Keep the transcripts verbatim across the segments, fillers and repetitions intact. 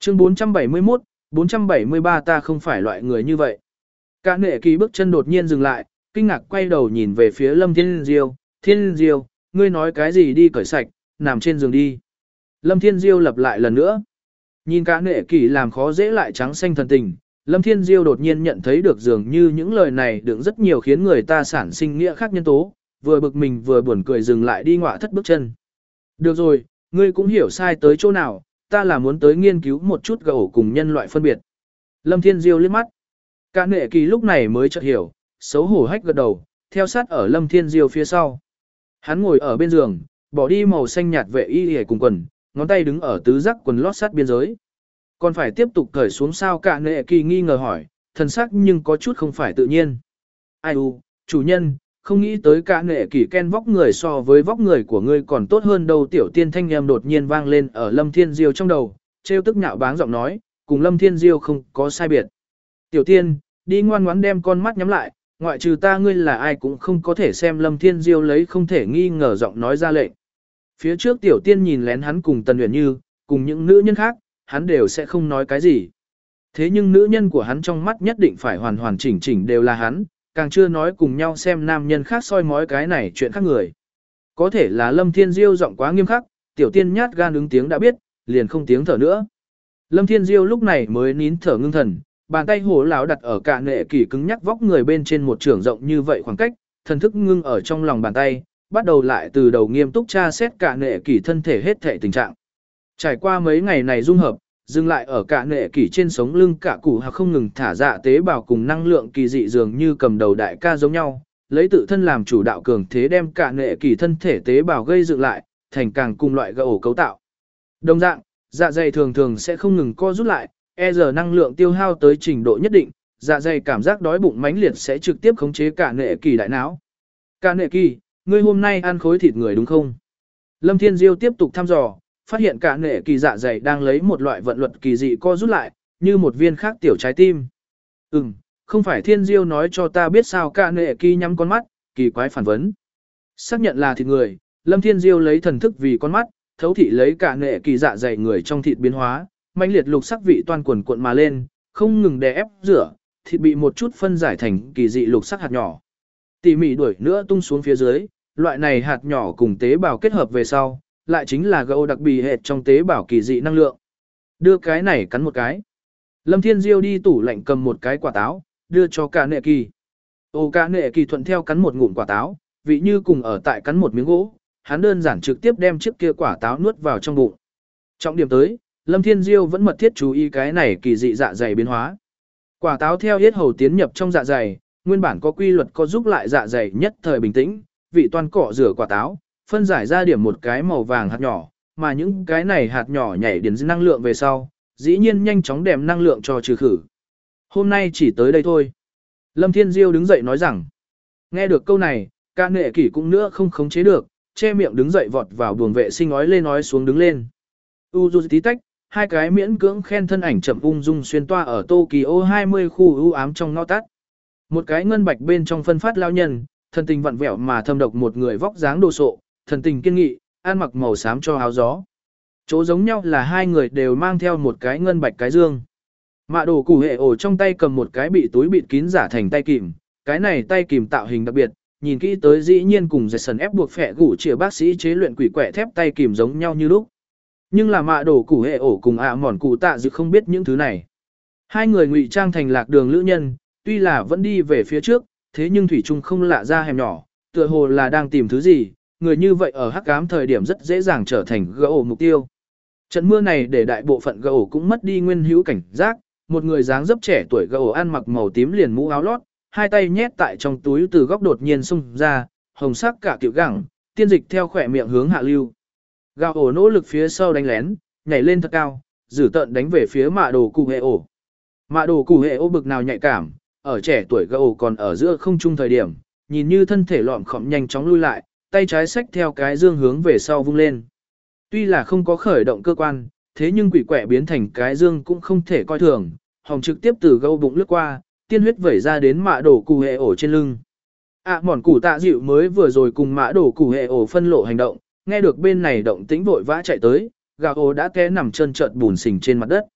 Chương bốn trăm bảy mươi mốt, bốn trăm bảy mươi ba ta không phải loại người như vậy. Cả nệ kỳ bước chân đột nhiên dừng lại, kinh ngạc quay đầu nhìn về phía Lâm Thiên Diêu. Thiên Diêu, ngươi nói cái gì đi cởi sạch, nằm trên giường đi. Lâm Thiên Diêu lặp lại lần nữa. Nhìn cả nệ kỳ làm khó dễ lại trắng xanh thần tình, Lâm Thiên Diêu đột nhiên nhận thấy được dường như những lời này đựng rất nhiều khiến người ta sản sinh nghĩa khác nhân tố, vừa bực mình vừa buồn cười dừng lại đi ngọa thất bước chân. Được rồi, ngươi cũng hiểu sai tới chỗ nào, ta là muốn tới nghiên cứu một chút gầu cùng nhân loại phân biệt. Lâm Thiên Diêu liếc mắt. Cả nệ kỳ lúc này mới chợt hiểu, xấu hổ hách gật đầu, theo sát ở Lâm Thiên Diêu phía sau. Hắn ngồi ở bên giường, bỏ đi màu xanh nhạt vệ y y cùng quần, ngón tay đứng ở tứ giác quần lót sát biên giới. Còn phải tiếp tục cởi xuống sao? Cả nệ kỳ nghi ngờ hỏi, thần sắc nhưng có chút không phải tự nhiên. Ai u, chủ nhân, không nghĩ tới cả nệ kỳ ken vóc người so với vóc người của ngươi còn tốt hơn đâu. Tiểu tiên thanh em đột nhiên vang lên ở Lâm Thiên Diêu trong đầu, trêu tức nhạo báng giọng nói, cùng Lâm Thiên Diêu không có sai biệt. Tiểu tiên, đi ngoan ngoãn đem con mắt nhắm lại, ngoại trừ ta ngươi là ai cũng không có thể xem. Lâm Thiên Diêu lấy không thể nghi ngờ giọng nói ra lệnh. Phía trước tiểu tiên nhìn lén hắn cùng Tần Uyển Như, cùng những nữ nhân khác, hắn đều sẽ không nói cái gì. Thế nhưng nữ nhân của hắn trong mắt nhất định phải hoàn hoàn chỉnh chỉnh đều là hắn, càng chưa nói cùng nhau xem nam nhân khác soi mói cái này chuyện khác người. Có thể là Lâm Thiên Diêu giọng quá nghiêm khắc, tiểu tiên nhát gan ứng tiếng đã biết, liền không tiếng thở nữa. Lâm Thiên Diêu lúc này mới nín thở ngưng thần, bàn tay hổ lão đặt ở cả nệ kỳ cứng nhắc vóc người bên trên một trường rộng như vậy khoảng cách, thần thức ngưng ở trong lòng bàn tay, bắt đầu lại từ đầu nghiêm túc tra xét cả nệ kỳ thân thể hết thể tình trạng. Trải qua mấy ngày này dung hợp, dừng lại ở cả nệ kỳ trên sống lưng cả củ hoặc không ngừng thả dạ tế bào cùng năng lượng kỳ dị dường như cầm đầu đại ca giống nhau, lấy tự thân làm chủ đạo cường thế đem cả nệ kỳ thân thể tế bào gây dựng lại, thành càng cùng loại gỗ cấu tạo. Đồng dạng, dạ dày thường thường sẽ không ngừng co rút lại, e giờ năng lượng tiêu hao tới trình độ nhất định, dạ dày cảm giác đói bụng mãnh liệt sẽ trực tiếp khống chế cả nệ kỳ đại não. Cả nệ kỳ, ngươi hôm nay ăn khối thịt người đúng không? Lâm Thiên Diêu tiếp tục thăm dò, phát hiện cả nệ kỳ dạ dày đang lấy một loại vận luật kỳ dị co rút lại, như một viên khác tiểu trái tim. Ừm, không phải Thiên Diêu nói cho ta biết sao? Cả nệ kỳ nhắm con mắt, kỳ quái phản vấn. Xác nhận là thịt người, Lâm Thiên Diêu lấy thần thức vì con mắt, thấu thị lấy cả nệ kỳ dạ dày người trong thịt biến hóa, mãnh liệt lục sắc vị toan quần cuộn mà lên, không ngừng đè ép rửa, thịt bị một chút phân giải thành kỳ dị lục sắc hạt nhỏ. Tỉ mỉ đuổi nữa tung xuống phía dưới, loại này hạt nhỏ cùng tế bào kết hợp về sau, lại chính là gấu đặc bì hệt trong tế bào kỳ dị năng lượng. Đưa cái này cắn một cái. Lâm Thiên Diêu đi tủ lạnh cầm một cái quả táo, đưa cho cả nệ kỳ. Ô cả nệ kỳ thuận theo cắn một ngụm quả táo, vị như cùng ở tại cắn một miếng gỗ, hắn đơn giản trực tiếp đem chiếc kia quả táo nuốt vào trong bụng. Trọng điểm tới, Lâm Thiên Diêu vẫn mật thiết chú ý cái này kỳ dị dạ dày biến hóa. Quả táo theo yết hầu tiến nhập trong dạ dày, nguyên bản có quy luật có giúp lại dạ dày nhất thời bình tĩnh, vị toan cọ rửa quả táo, phân giải ra điểm một cái màu vàng hạt nhỏ, mà những cái này hạt nhỏ nhảy điền năng lượng về sau, dĩ nhiên nhanh chóng đem năng lượng cho trừ khử. Hôm nay chỉ tới đây thôi. Lâm Thiên Diêu đứng dậy nói rằng, nghe được câu này, cả nệ kỷ cũng nữa không khống chế được, che miệng đứng dậy vọt vào buồng vệ sinh ói lên nói xuống đứng lên. U du tí tách, hai cái miễn cưỡng khen thân ảnh chậm ung dung xuyên toa ở Tokyo hai mươi khu ưu ám trong ngõ tắt. Một cái ngân bạch bên trong phân phát lao nhân, thần tình vặn vẹo mà thâm độc một người vóc dáng đồ sộ, thần tình kiên nghị, ăn mặc màu xám cho áo gió. Chỗ giống nhau là hai người đều mang theo một cái ngân bạch cái dương. Mạ đồ củ hệ ổ trong tay cầm một cái bị túi bịt kín giả thành tay kìm, cái này tay kìm tạo hình đặc biệt, nhìn kỹ tới dĩ nhiên cùng Jason ép buộc phệ gủ chìa bác sĩ chế luyện quỷ quẻ thép tay kìm giống nhau như lúc. Nhưng là mạ đồ củ hệ ổ cùng ạ mòn cụ tạ dự không biết những thứ này. Hai người ngụy trang thành lạc đường lữ nhân, tuy là vẫn đi về phía trước, thế nhưng thủy chung không lạ ra hẻm nhỏ, tựa hồ là đang tìm thứ gì, người như vậy ở hắc ám thời điểm rất dễ dàng trở thành gỗ mục tiêu. Trận mưa này để đại bộ phận gỗ cũng mất đi nguyên hữu cảnh giác, một người dáng dấp trẻ tuổi gỗ ăn mặc màu tím liền mũ áo lót, hai tay nhét tại trong túi từ góc đột nhiên xung ra, hồng sắc cả kiểu gẳng, tiên dịch theo khỏe miệng hướng hạ lưu. Gao ổ nỗ lực phía sau đánh lén, nhảy lên thật cao, dử tợn đánh về phía mạ đồ cụ hệ ổ. Mạ đồ cụ hệ ổ bực nào nhạy cảm, ở trẻ tuổi gao còn ở giữa không trung thời điểm, nhìn như thân thể lọm khọm nhanh chóng lui lại, tay trái xách theo cái dương hướng về sau vung lên. Tuy là không có khởi động cơ quan, thế nhưng quỷ quẻ biến thành cái dương cũng không thể coi thường, hồng trực tiếp từ gâu bụng lướt qua, tiên huyết vẩy ra đến mạ đồ cụ hệ ổ trên lưng. À mòn củ tạ dịu mới vừa rồi cùng mã đồ cụ hệ ổ phân lộ hành động, nghe được bên này động tĩnh vội vã chạy tới, gà ổ đã té nằm chân trợn bùn xình trên mặt đất.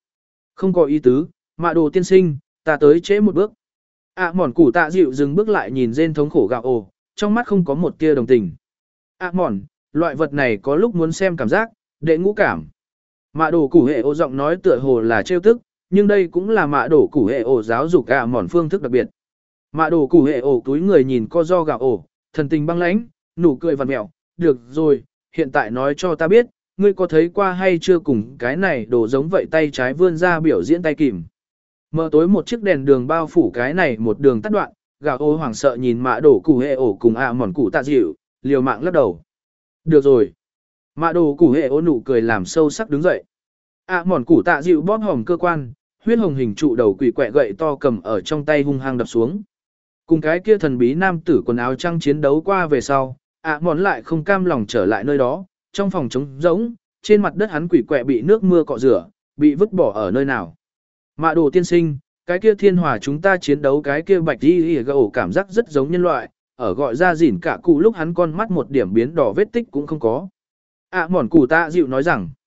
Không có ý tứ, mạ đồ tiên sinh, ta tới trễ một bước. À mòn củ tạ dịu dừng bước lại nhìn rên thống khổ gạo ồ, trong mắt không có một tia đồng tình. À mòn, loại vật này có lúc muốn xem cảm giác, đệ ngũ cảm. Mạ đồ củ hệ ồ giọng nói tựa hồ là trêu tức, nhưng đây cũng là mạ đồ củ hệ ồ giáo dục à mòn phương thức đặc biệt. Mạ đồ củ hệ ồ túi người nhìn co do gạo ồ, thần tình băng lãnh, nụ cười vằn mẹo. Được rồi, hiện tại nói cho ta biết, ngươi có thấy qua hay chưa cùng cái này đồ giống vậy tay trái vươn ra biểu diễn tay kìm. Mờ tối một chiếc đèn đường bao phủ cái này một đường tắt đoạn, gạo ô hoảng sợ nhìn mạ đổ củ hệ ổ cùng ạ mòn củ tạ dịu, liều mạng lắc đầu. Được rồi. Mạ đổ củ hệ ổ nụ cười làm sâu sắc đứng dậy. ạ mòn củ tạ dịu bóp hồng cơ quan, huyết hồng hình trụ đầu quỷ quẹ gậy to cầm ở trong tay hung hăng đập xuống. Cùng cái kia thần bí nam tử quần áo trắng chiến đấu qua về sau, ạ mòn lại không cam lòng trở lại nơi đó, trong phòng trống rỗng, trên mặt đất hắn quỷ quẹ bị nước mưa cọ rửa, bị vứt bỏ ở nơi nào. Mạ đồ tiên sinh, cái kia thiên hòa chúng ta chiến đấu cái kia bạch đi đi gỗ cảm giác rất giống nhân loại, ở gọi ra dỉn cả cụ lúc hắn con mắt một điểm biến đỏ vết tích cũng không có. À mòn cụ tạ dịu nói rằng,